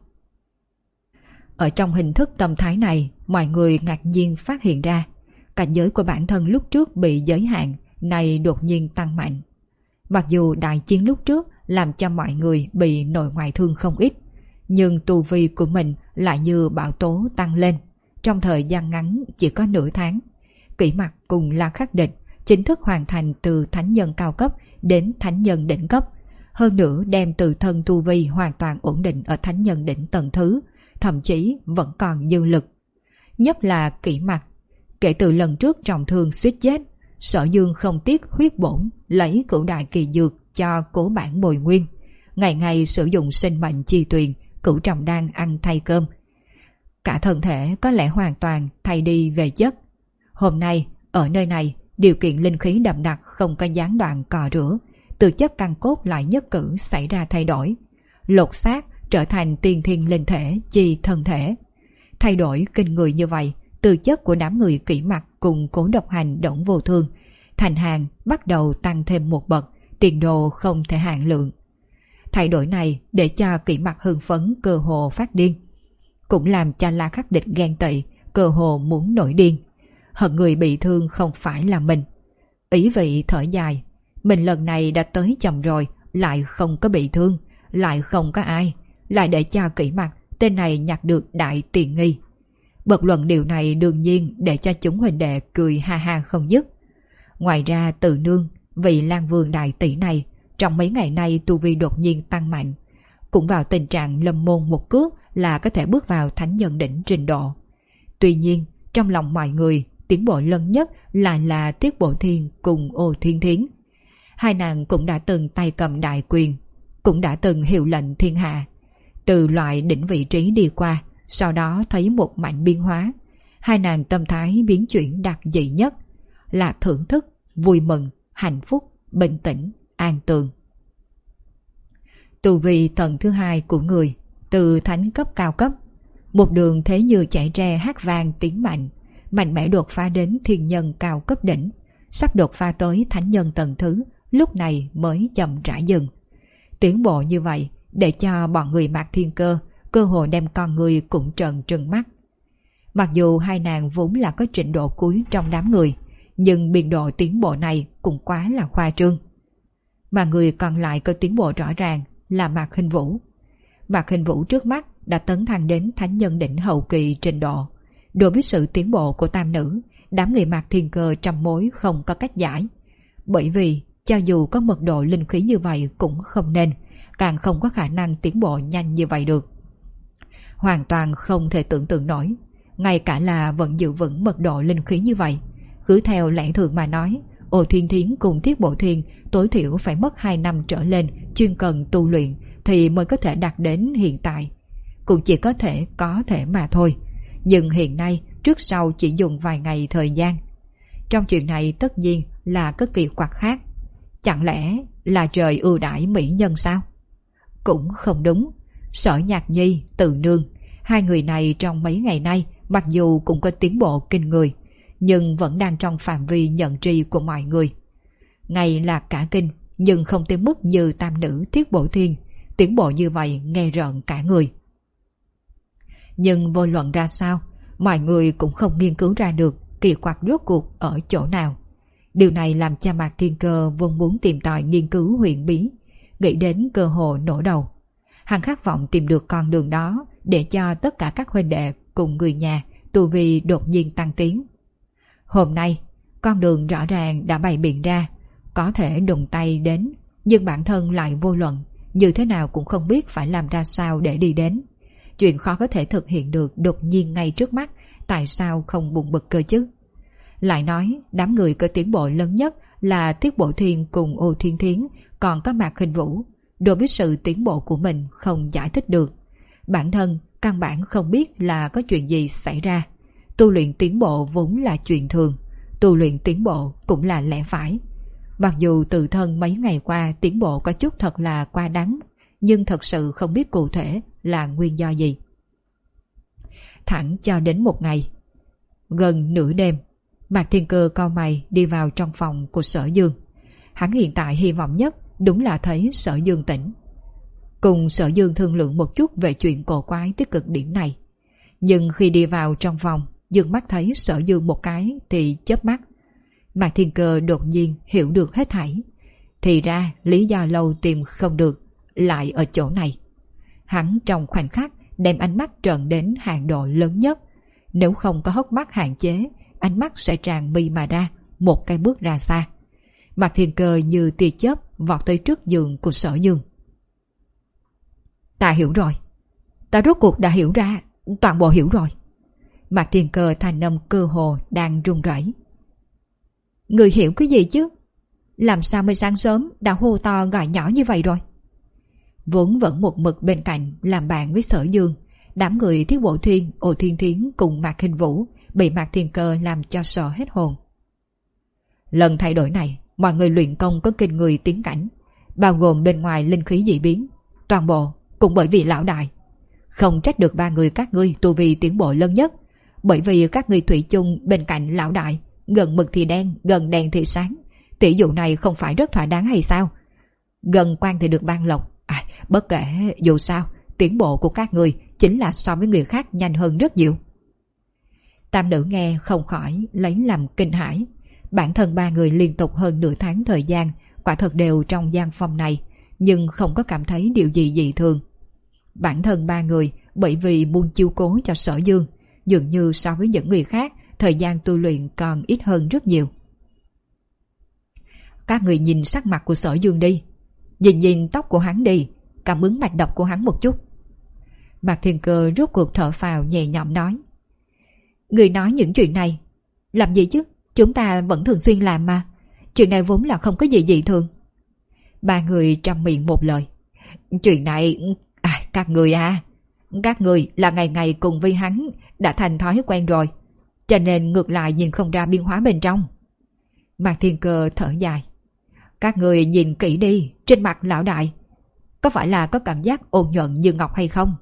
Ở trong hình thức tâm thái này, mọi người ngạc nhiên phát hiện ra, cảnh giới của bản thân lúc trước bị giới hạn, này đột nhiên tăng mạnh. Mặc dù đại chiến lúc trước làm cho mọi người bị nội ngoại thương không ít, nhưng tu vi của mình lại như bão tố tăng lên. Trong thời gian ngắn chỉ có nửa tháng, Kỷ Mặc cùng La Khắc Địch chính thức hoàn thành từ thánh nhân cao cấp đến thánh nhân đỉnh cấp, hơn nữa đem từ thân tu vi hoàn toàn ổn định ở thánh nhân đỉnh tầng thứ, thậm chí vẫn còn dư lực. Nhất là Kỷ Mặc, kể từ lần trước trọng thương suýt chết, Sở Dương không tiếc huyết bổn lấy cửu đại kỳ dược cho cố bản bồi nguyên, ngày ngày sử dụng sinh mệnh chi tuyền, cửu trọng đan ăn thay cơm. Cả thân thể có lẽ hoàn toàn thay đi về chất. Hôm nay, ở nơi này, điều kiện linh khí đậm đặc không có gián đoạn cò rửa, từ chất căn cốt lại nhất cử xảy ra thay đổi. Lột xác trở thành tiên thiên linh thể chi thân thể. Thay đổi kinh người như vậy, từ chất của đám người Kỷ Mặc cùng Cố Độc Hành Đổng Vô Thương, thành hàng bắt đầu tăng thêm một bậc, tiền đồ không thể hạn lượng. Thay đổi này để cho Kỷ Mặc hưng phấn cơ hồ phát điên, cũng làm cho La Khắc Địch ghen tị, cơ hồ muốn nổi điên. Hận người bị thương không phải là mình. Ý vị thở dài, mình lần này đã tới chậm rồi, lại không có bị thương, lại không có ai, lại để cho Kỷ Mặc tên này nhặt được đại tiện nghi. Bật luận điều này đương nhiên để cho chúng huynh đệ cười ha ha không dứt. Ngoài ra Từ Nương, vị Lan Vương đại tỷ này, trong mấy ngày nay tu vi đột nhiên tăng mạnh, cũng vào tình trạng lâm môn một cước là có thể bước vào thánh nhân đỉnh trình độ. Tuy nhiên, trong lòng mọi người, tiến bộ lớn nhất lại là Tiết Bộ Thiên cùng Ô Thiên Thiến. Hai nàng cũng đã từng tay cầm đại quyền, cũng đã từng hiệu lệnh thiên hạ. Từ loại đỉnh vị trí đi qua, sau đó thấy một mạnh biến hóa. Hai nàng tâm thái biến chuyển đặc dị nhất là thưởng thức, vui mừng, hạnh phúc, bình tĩnh, an tường. Tu vi tầng thứ hai của người, từ thánh cấp cao cấp, một đường thế như chạy tre hát vang tiếng mạnh, mạnh mẽ đột phá đến thiên nhân cao cấp đỉnh, sắp đột phá tới thánh nhân tầng thứ, lúc này mới chậm rãi dừng. Tiến bộ như vậy để cho bọn người Mạc Thiên Cơ cơ hội đem con người cũng trợn trừng mắt. Mặc dù hai nàng vốn là có trình độ cuối trong đám người, nhưng biên độ tiến bộ này cũng quá là khoa trương. Mà người còn lại có tiến bộ rõ ràng là Mạc Hinh Vũ. Mạc Hinh Vũ trước mắt đã tấn thăng đến thánh nhân đỉnh hậu kỳ trình độ. Đối với sự tiến bộ của tam nữ, đám người Mạc Thiên Cơ trăm mối không có cách giải. Bởi vì cho dù có mật độ linh khí như vậy cũng không nên, càng không có khả năng tiến bộ nhanh như vậy được. Hoàn toàn không thể tưởng tượng nổi, ngay cả là vẫn giữ vững mật độ linh khí như vậy. Cứ theo lẽ thường mà nói, Ô Thiên Thiến cùng Tiết Bộ Thiên tối thiểu phải mất hai năm trở lên chuyên cần tu luyện thì mới có thể đạt đến hiện tại. Cũng chỉ có thể có thể mà thôi. Nhưng hiện nay trước sau chỉ dùng vài ngày thời gian. Trong chuyện này tất nhiên là có kỳ quặc khác. Chẳng lẽ là trời ưu đãi mỹ nhân sao? Cũng không đúng. Sở Nhạc Nhi, Từ Nương, hai người này trong mấy ngày nay mặc dù cũng có tiến bộ kinh người, nhưng vẫn đang trong phạm vi nhận tri của mọi người. Ngay là cả kinh, nhưng không tới mức như tam nữ Tiết Bộ Thiên. Tiến bộ như vậy nghe rợn cả người. Nhưng vô luận ra sao, mọi người cũng không nghiên cứu ra được kỳ quặc rốt cuộc ở chỗ nào. Điều này làm cho Mạc Thiên Cơ vốn muốn tìm tòi nghiên cứu huyền bí, nghĩ đến cơ hội nổ đầu. Hắn khát vọng tìm được con đường đó để cho tất cả các huynh đệ cùng người nhà tu vi đột nhiên tăng tiến. Hôm nay, con đường rõ ràng đã bày biện ra, có thể đụng tay đến, nhưng bản thân lại vô luận, như thế nào cũng không biết phải làm ra sao để đi đến. Chuyện khó có thể thực hiện được đột nhiên ngay trước mắt, tại sao không buồn bực cơ chứ? Lại nói, đám người có tiến bộ lớn nhất là Tiết Bộ Thiên cùng Ô Thiên Thiến, còn có Mạc Hinh Vũ. Đối với sự tiến bộ của mình không giải thích được. Bản thân căn bản không biết là có chuyện gì xảy ra. Tu luyện tiến bộ vốn là chuyện thường, tu luyện tiến bộ cũng là lẽ phải. Mặc dù tự thân mấy ngày qua tiến bộ có chút thật là quá đáng, nhưng thật sự không biết cụ thể là nguyên do gì. Thẳng cho đến một ngày, gần nửa đêm, Mạc Thiên Cơ cau mày đi vào trong phòng của Sở Dương. Hắn hiện tại hy vọng nhất đúng là thấy Sở Dương tỉnh, cùng Sở Dương thương lượng một chút về chuyện cổ quái tới cực điểm này. Nhưng khi đi vào trong phòng, Dương mắt thấy Sở Dương một cái thì chớp mắt. Mạc Thiên Cơ đột nhiên hiểu được hết thảy. Thì ra lý do lâu tìm không được lại ở chỗ này. Hắn trong khoảnh khắc đem ánh mắt trợn đến hạn độ lớn nhất. Nếu không có hốc mắt hạn chế, ánh mắt sẽ tràn mi mà ra, một cái bước ra xa. Mạc Thiên Cơ như tia chớp vọt tới trước giường của Sở Dương. Ta hiểu rồi. Ta rốt cuộc đã hiểu ra, toàn bộ hiểu rồi. Mạc Thiên Cơ thanh âm cơ hồ đang run rẩy. Người hiểu cái gì chứ? Làm sao mới sáng sớm đã hô to gọi nhỏ như vậy rồi? Vốn vẫn một mực bên cạnh làm bạn với Sở Dương, đám người Tiết Bộ Thiên, Ô Thiên Thiến cùng Mạc Hinh Vũ bị Mạc Thiên Cơ làm cho sợ hết hồn. Lần thay đổi này, mọi người luyện công có kinh người tiến cảnh, bao gồm bên ngoài linh khí dị biến, toàn bộ cũng bởi vì lão đại. Không trách được ba người các ngươi tu vi tiến bộ lớn nhất, bởi vì các ngươi thủy chung bên cạnh lão đại, gần mực thì đen, gần đèn thì sáng. Tỷ dụ này không phải rất thỏa đáng hay sao? Gần quan thì được ban lộc. À, bất kể dù sao, tiến bộ của các người chính là so với người khác nhanh hơn rất nhiều. Tam nữ nghe không khỏi lấy làm kinh hãi. Bản thân ba người liên tục hơn nửa tháng thời gian quả thật đều trong gian phòng này, nhưng không có cảm thấy điều gì dị thường. Bản thân ba người bởi vì muốn chiếu cố cho Sở Dương, dường như so với những người khác, thời gian tu luyện còn ít hơn rất nhiều. Các người nhìn sắc mặt của Sở Dương đi, nhìn nhìn tóc của hắn đi, cảm ứng mạch đập của hắn một chút. Mạc Thiên Cơ rốt cuộc thở phào nhẹ nhõm nói. Người nói những chuyện này, làm gì chứ, chúng ta vẫn thường xuyên làm mà, chuyện này vốn là không có gì dị thường. Ba người trăm miệng một lời. Chuyện này, à, các người à, các người là ngày ngày cùng với hắn đã thành thói quen rồi, cho nên ngược lại nhìn không ra biến hóa bên trong. Mạc Thiên Cơ thở dài. Các người nhìn kỹ đi, trên mặt lão đại có phải là có cảm giác ôn nhuận như ngọc hay không?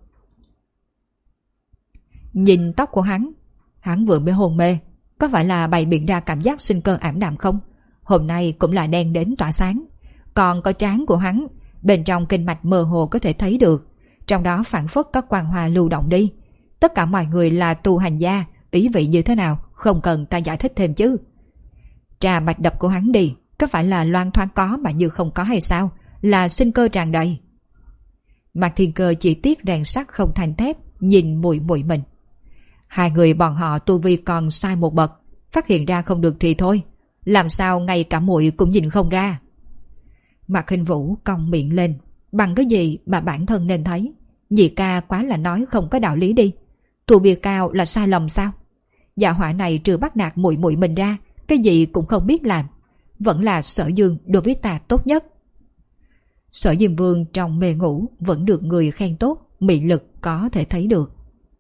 Nhìn tóc của hắn, hắn vừa mới hôn mê, có phải là bày biện ra cảm giác sinh cơ ảm đạm không? Hôm nay cũng là đen đến tỏa sáng. Còn có trán của hắn, bên trong kinh mạch mơ hồ có thể thấy được, trong đó phảng phất có quang hoa lưu động đi. Tất cả mọi người là tu hành gia, ý vị như thế nào không cần ta giải thích thêm chứ. Trà mạch đập của hắn đi, có phải là loan thoáng có mà như không có hay sao? Là sinh cơ tràn đầy. Mạc Thiên Cơ chỉ tiếc rèn sắt không thành thép, nhìn muội muội mình. Hai người bọn họ tu vi còn sai một bậc, phát hiện ra không được thì thôi, làm sao ngay cả muội cũng nhìn không ra. Mạc Khinh Vũ cong miệng lên, bằng cái gì mà bản thân nên thấy? Nhị ca quá là nói không có đạo lý đi. Tu vi cao là sai lầm sao? Dạ hỏa này trừ bắt nạt muội muội mình ra, cái gì cũng không biết làm. Vẫn là Sở Dương đối với ta tốt nhất. Sở Diêm Vương trong mê ngủ vẫn được người khen tốt, mị lực có thể thấy được.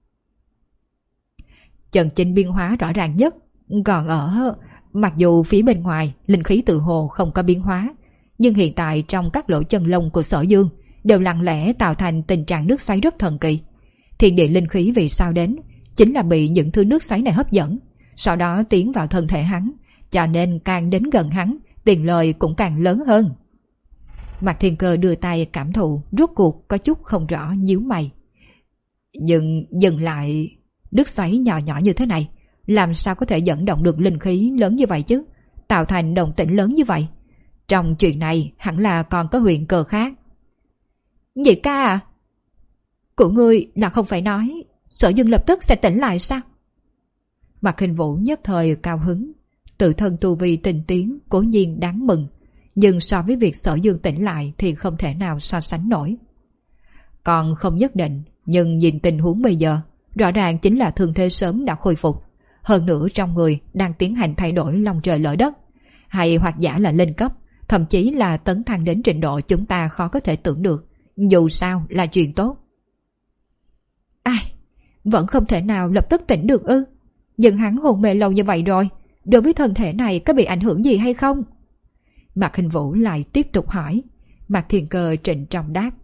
Chân chính biến hóa rõ ràng nhất còn ở, mặc dù phía bên ngoài linh khí tự hồ không có biến hóa, nhưng hiện tại trong các lỗ chân lông của Sở Dương đều lặng lẽ tạo thành tình trạng nước xoáy rất thần kỳ. Thiên địa linh khí vì sao đến chính là bị những thứ nước xoáy này hấp dẫn, sau đó tiến vào thân thể hắn, cho nên càng đến gần hắn, tiền lời cũng càng lớn hơn. Mạc Thiên Cơ đưa tay cảm thụ, rốt cuộc có chút không rõ, nhíu mày. Nhưng dừng lại, nước xoáy nhỏ nhỏ như thế này, làm sao có thể dẫn động được linh khí lớn như vậy chứ, tạo thành động tĩnh lớn như vậy. Trong chuyện này hẳn là còn có huyền cơ khác. Nhị ca à, của ngươi là không phải nói Sở Dương lập tức sẽ tỉnh lại sao? Mạc Khinh Vũ nhất thời cao hứng. Tự thân tu vi tinh tiến cố nhiên đáng mừng, nhưng so với việc Sở Dương tỉnh lại thì không thể nào so sánh nổi. Còn không nhất định, nhưng nhìn tình huống bây giờ, rõ ràng chính là thương thế sớm đã khôi phục. Hơn nữa trong người đang tiến hành thay đổi lòng trời lỡ đất, hay hoặc giả là lên cấp, thậm chí là tấn thăng đến trình độ chúng ta khó có thể tưởng được. Dù sao là chuyện tốt. Ai, vẫn không thể nào lập tức tỉnh được ư? Nhưng hắn hôn mê lâu như vậy rồi, đối với thân thể này có bị ảnh hưởng gì hay không? Mạc Hình Vũ lại tiếp tục hỏi. Mạc Thiên Cơ trịnh trọng đáp.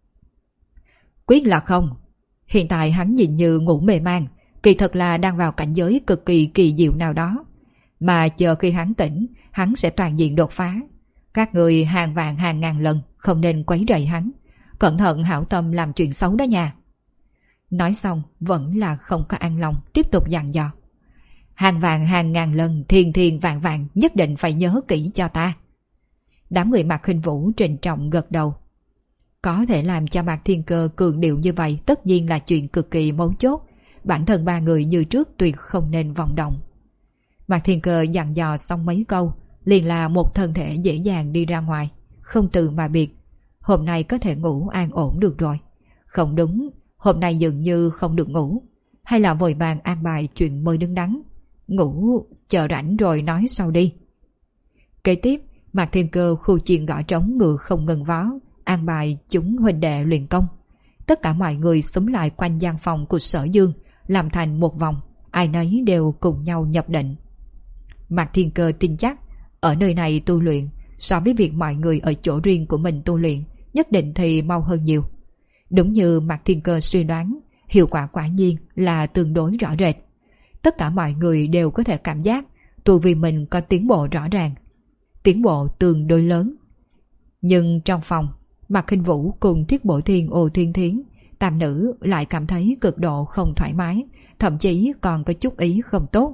Quyết là không. Hiện tại hắn nhìn như ngủ mê man, kỳ thật là đang vào cảnh giới cực kỳ kỳ diệu nào đó. Mà chờ khi hắn tỉnh, hắn sẽ toàn diện đột phá. Các người hàng vạn hàng ngàn lần không nên quấy rầy hắn. Cẩn thận hảo tâm làm chuyện xấu đó nha. Nói xong vẫn là không có an lòng, tiếp tục dặn dò. Hàng vạn hàng ngàn lần, thiên thiên vạn vạn, nhất định phải nhớ kỹ cho ta. Đám người Mạc Khinh Vũ trịnh trọng gật đầu. Có thể làm cho Mạc Thiên Cơ cường điệu như vậy tất nhiên là chuyện cực kỳ mấu chốt. Bản thân ba người như trước tuyệt không nên vọng động. Mạc Thiên Cơ dặn dò xong mấy câu, liền là một thân thể dễ dàng đi ra ngoài, không từ mà biệt. Hôm nay có thể ngủ an ổn được rồi. Không đúng, hôm nay dường như không được ngủ. Hay là vội vàng an bài chuyện mới đứng đắn. Ngủ, chờ rảnh rồi nói sau đi. Kế tiếp, Mạc Thiên Cơ khu chiên gõ trống ngựa không ngừng vó, an bài chúng huynh đệ luyện công. Tất cả mọi người xúm lại quanh gian phòng của Sở Dương, làm thành một vòng, ai nấy đều cùng nhau nhập định. Mạc Thiên Cơ tin chắc, ở nơi này tu luyện, so với việc mọi người ở chỗ riêng của mình tu luyện, nhất định thì mau hơn nhiều. Đúng như Mạc Thiên Cơ suy đoán, hiệu quả quả nhiên là tương đối rõ rệt. Tất cả mọi người đều có thể cảm giác tu vi mình có tiến bộ rõ ràng, tiến bộ tương đối lớn. Nhưng trong phòng, Mạc Khinh Vũ cùng Thiết Bổ Thiên Ô Thiên Thiến, tam nữ lại cảm thấy cực độ không thoải mái, thậm chí còn có chút ý không tốt.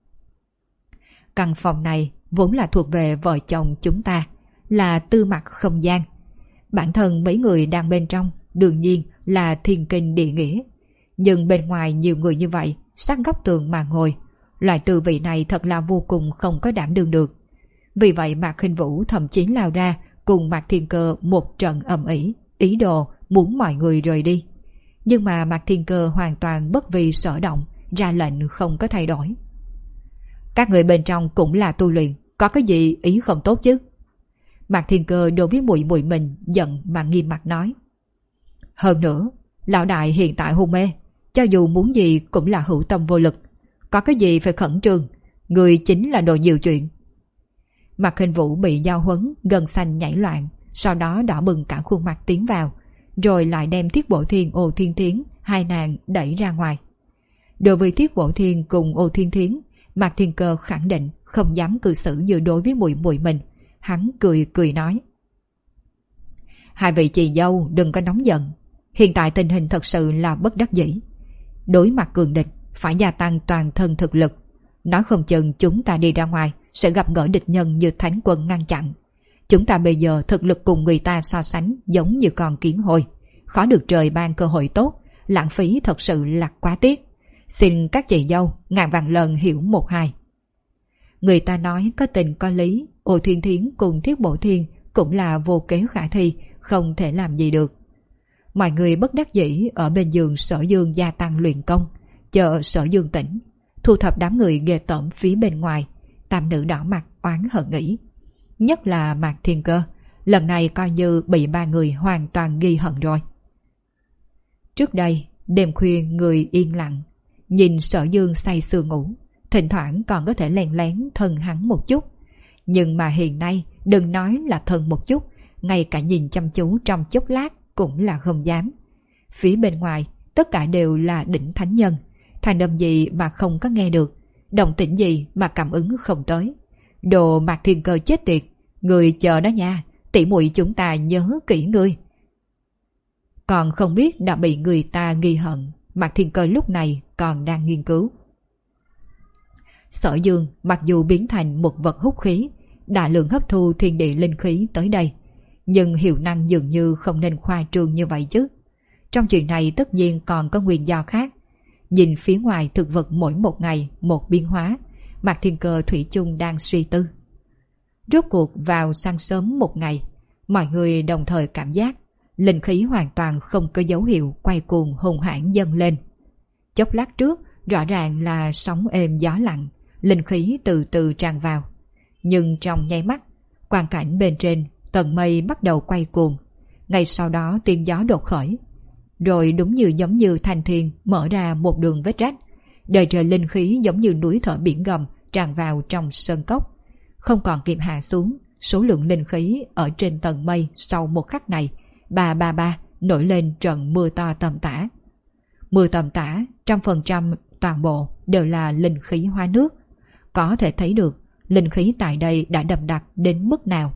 Căn phòng này vốn là thuộc về vợ chồng chúng ta, là tư mặc không gian. Bản thân mấy người đang bên trong đương nhiên là thiên kinh địa nghĩa, nhưng bên ngoài nhiều người như vậy sát góc tường mà ngồi, loại tư vị này thật là vô cùng không có đảm đương được. Vì vậy Mạc Khinh Vũ thậm chí lao ra cùng Mạc Thiên Cơ một trận ầm ĩ, ý đồ muốn mọi người rời đi. Nhưng mà Mạc Thiên Cơ hoàn toàn bất vi sở động, ra lệnh không có thay đổi. Các người bên trong cũng là tu luyện, có cái gì ý không tốt chứ? Mạc Thiên Cơ đối với muội muội mình giận mà nghiêm mặt nói. Hơn nữa, lão đại hiện tại hôn mê, cho dù muốn gì cũng là hữu tâm vô lực, có cái gì phải khẩn trương, người chính là đồ nhiều chuyện. Mạc Khinh Vũ bị giao huấn, gân xanh nhảy loạn, sau đó đỏ bừng cả khuôn mặt tiến vào, rồi lại đem Thiết Bổ Thiên, Ô Thiên Thiến hai nàng đẩy ra ngoài. Đối với Thiết Bổ Thiên cùng Ô Thiên Thiến, Mạc Thiên Cơ khẳng định không dám cư xử như đối với muội muội mình. Hắn cười cười nói: Hai vị chị dâu đừng có nóng giận, hiện tại tình hình thật sự là bất đắc dĩ. Đối mặt cường địch phải gia tăng toàn thân thực lực, nói không chừng chúng ta đi ra ngoài sẽ gặp gỡ địch nhân như thánh quân ngăn chặn. Chúng ta bây giờ thực lực cùng người ta so sánh giống như con kiến hôi, khó được trời ban cơ hội tốt, lãng phí thật sự là quá tiếc. Xin các chị dâu ngàn vạn lần hiểu một hai. Người ta nói có tình có lý, Ô Thiên Thiến cùng Thiết Bổ Thiên cũng là vô kế khả thi, không thể làm gì được. Mọi người bất đắc dĩ ở bên giường Sở Dương gia tăng luyện công, chờ Sở Dương tỉnh, thu thập đám người ghê tởm phía bên ngoài. Tam nữ đỏ mặt oán hận nghĩ, nhất là Mạc Thiên Cơ, lần này coi như bị ba người hoàn toàn ghi hận rồi. Trước đây đêm khuya người yên lặng, nhìn Sở Dương say sưa ngủ, thỉnh thoảng còn có thể lén lén thân hắn một chút. Nhưng mà hiện nay đừng nói là thân một chút, ngay cả nhìn chăm chú trong chốc lát cũng là không dám. Phía bên ngoài tất cả đều là đỉnh thánh nhân, thành âm gì mà không có nghe được, động tĩnh gì mà cảm ứng không tới. Đồ Mạc Thiên Cơ chết tiệt, người chờ đó nha, tỷ muội chúng ta nhớ kỹ ngươi. Còn không biết đã bị người ta ghi hận, Mạc Thiên Cơ lúc này còn đang nghiên cứu. Sở Dương mặc dù biến thành một vật hút khí, đại lượng hấp thu thiên địa linh khí tới đây, nhưng hiệu năng dường như không nên khoa trương như vậy chứ. Trong chuyện này tất nhiên còn có nguyên do khác. Nhìn phía ngoài thực vật mỗi một ngày một biến hóa, Mạc Thiên Cơ thủy chung đang suy tư. Rốt cuộc vào sáng sớm một ngày, mọi người đồng thời cảm giác linh khí hoàn toàn không có dấu hiệu quay cuồng hùng hãn dâng lên. Chốc lát trước rõ ràng là sóng êm gió lặng, linh khí từ từ tràn vào. Nhưng trong nháy mắt, quang cảnh bên trên tầng mây bắt đầu quay cuồng. Ngay sau đó tiếng gió đột khởi, rồi đúng như giống như thanh thiên mở ra một đường vết rách, đầy trời linh khí giống như núi thở biển gầm tràn vào trong sơn cốc. Không còn kịp hạ xuống, số lượng linh khí ở trên tầng mây sau một khắc này ba ba ba nổi lên trận mưa to tầm tã. Mưa tầm tã trăm phần trăm toàn bộ đều là linh khí hóa nước, có thể thấy được linh khí tại đây đã đậm đặc đến mức nào.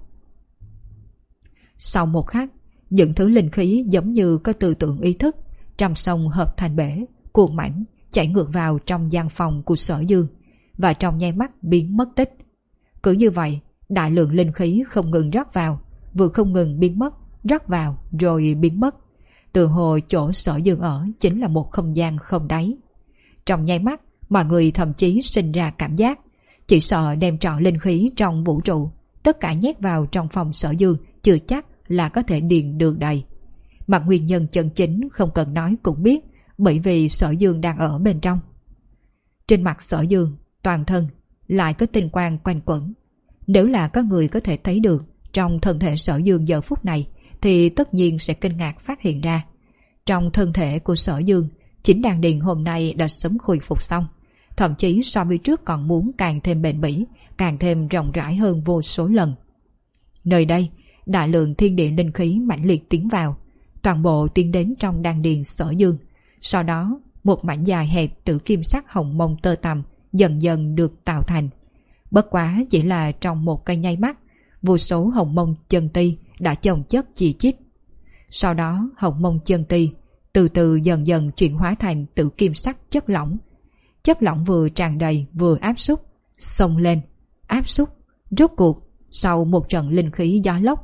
Sau một khắc, những thứ linh khí giống như có tư tưởng ý thức, trăm sông hợp thành bể, cuồn mãnh chảy ngược vào trong gian phòng của Sở Dương, và trong nháy mắt biến mất tích. Cứ như vậy, đại lượng linh khí không ngừng rót vào, vừa không ngừng biến mất, rót vào rồi biến mất. Từ hồ chỗ Sở Dương ở chính là một không gian không đáy. Trong nháy mắt, mọi người thậm chí sinh ra cảm giác chỉ sợ đem trọn linh khí trong vũ trụ tất cả nhét vào trong phòng Sở Dương chưa chắc là có thể điền được đầy. Mà nguyên nhân chân chính không cần nói cũng biết, bởi vì Sở Dương đang ở bên trong. Trên mặt Sở Dương, toàn thân lại có tinh quang quanh quẩn. Nếu là có người có thể thấy được trong thân thể Sở Dương giờ phút này, thì tất nhiên sẽ kinh ngạc phát hiện ra, trong thân thể của Sở Dương, chính đan điền hôm nay đã sớm khôi phục xong, thậm chí so với trước còn muốn càng thêm bền bỉ, càng thêm rộng rãi hơn vô số lần. Nơi đây, đại lượng thiên địa linh khí mãnh liệt tiến vào, toàn bộ tiến đến trong đan điền Sở Dương. Sau đó, một mảnh dài hẹp tử kim sắc hồng mông tơ tằm dần dần được tạo thành. Bất quá chỉ là trong một cây nháy mắt, vô số hồng mông chân ti đã chồng chất chi chít. Sau đó, hồng mông chân ti từ từ dần dần chuyển hóa thành tử kim sắc chất lỏng. Chất lỏng vừa tràn đầy vừa áp xúc, xông lên, áp xúc, rốt cuộc sau một trận linh khí gió lốc,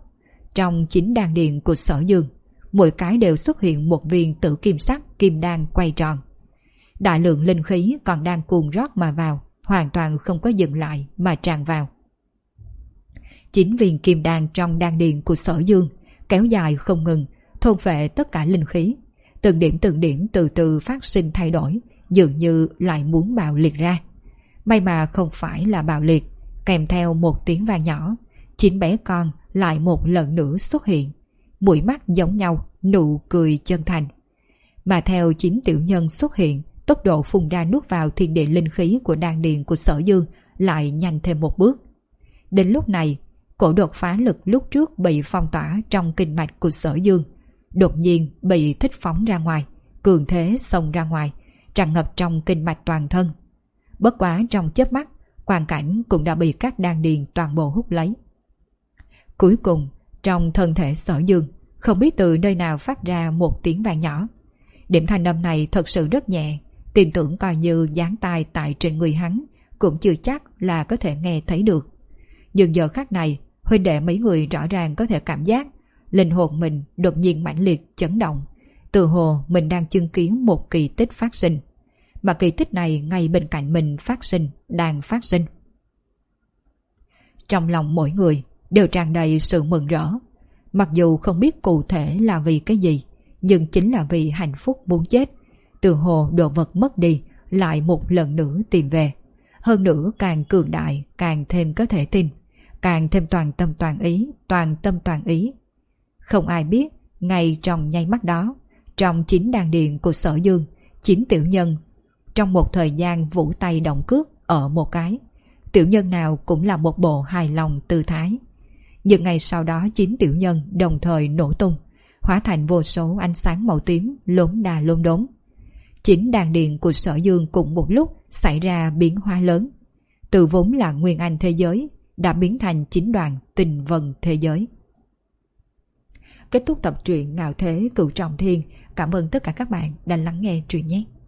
trong chín đan điền của Sở Dương, mỗi cái đều xuất hiện một viên tử kim sắc kim đan quay tròn. Đại lượng linh khí còn đang cuồn rót mà vào, hoàn toàn không có dừng lại mà tràn vào. Chín viên kim đan trong đan điền của Sở Dương kéo dài không ngừng, thôn phệ tất cả linh khí. Từng điểm từng điểm từ từ phát sinh thay đổi, dường như lại muốn bạo liệt ra. May mà không phải là bạo liệt, kèm theo một tiếng vang nhỏ, chín bé con lại một lần nữa xuất hiện. Mũi mắt giống nhau, nụ cười chân thành. Mà theo chín tiểu nhân xuất hiện, tốc độ phun ra nuốt vào thiên địa linh khí của đan điền của Sở Dương lại nhanh thêm một bước. Đến lúc này, cổ đột phá lực lúc trước bị phong tỏa trong kinh mạch của Sở Dương đột nhiên bị thích phóng ra ngoài, cường thế xông ra ngoài, tràn ngập trong kinh mạch toàn thân. Bất quá trong chớp mắt, quang cảnh cũng đã bị các đan điền toàn bộ hút lấy. Cuối cùng, trong thân thể Sở Dương, không biết từ nơi nào phát ra một tiếng vang nhỏ. Điểm thanh âm này thật sự rất nhẹ, tin tưởng coi như dán tai tại trên người hắn cũng chưa chắc là có thể nghe thấy được. Nhưng giờ khắc này, huynh đệ mấy người rõ ràng có thể cảm giác linh hồn mình đột nhiên mãnh liệt chấn động, tự hồ mình đang chứng kiến một kỳ tích phát sinh, mà kỳ tích này ngay bên cạnh mình phát sinh, đang phát sinh. Trong lòng mỗi người đều tràn đầy sự mừng rỡ, mặc dù không biết cụ thể là vì cái gì, nhưng chính là vì hạnh phúc muốn chết, tự hồ đồ vật mất đi lại một lần nữa tìm về, hơn nữa càng cường đại càng thêm có thể tin, càng thêm toàn tâm toàn ý, toàn tâm toàn ý. Không ai biết, ngay trong nháy mắt đó, trong chín đan điền của Sở Dương, chín tiểu nhân, trong một thời gian vũ tay động cước ở một cái, tiểu nhân nào cũng là một bộ hài lòng tư thái. Nhưng ngày sau đó chín tiểu nhân đồng thời nổ tung, hóa thành vô số ánh sáng màu tím lốm đà lốm đốm. Chín đan điền của Sở Dương cùng một lúc xảy ra biến hóa lớn, từ vốn là nguyên anh thế giới đã biến thành chín đoàn tinh vân thế giới. Kết thúc tập truyện Ngạo Thế Cửu Trọng Thiên. Cảm ơn tất cả các bạn đã lắng nghe truyện nhé.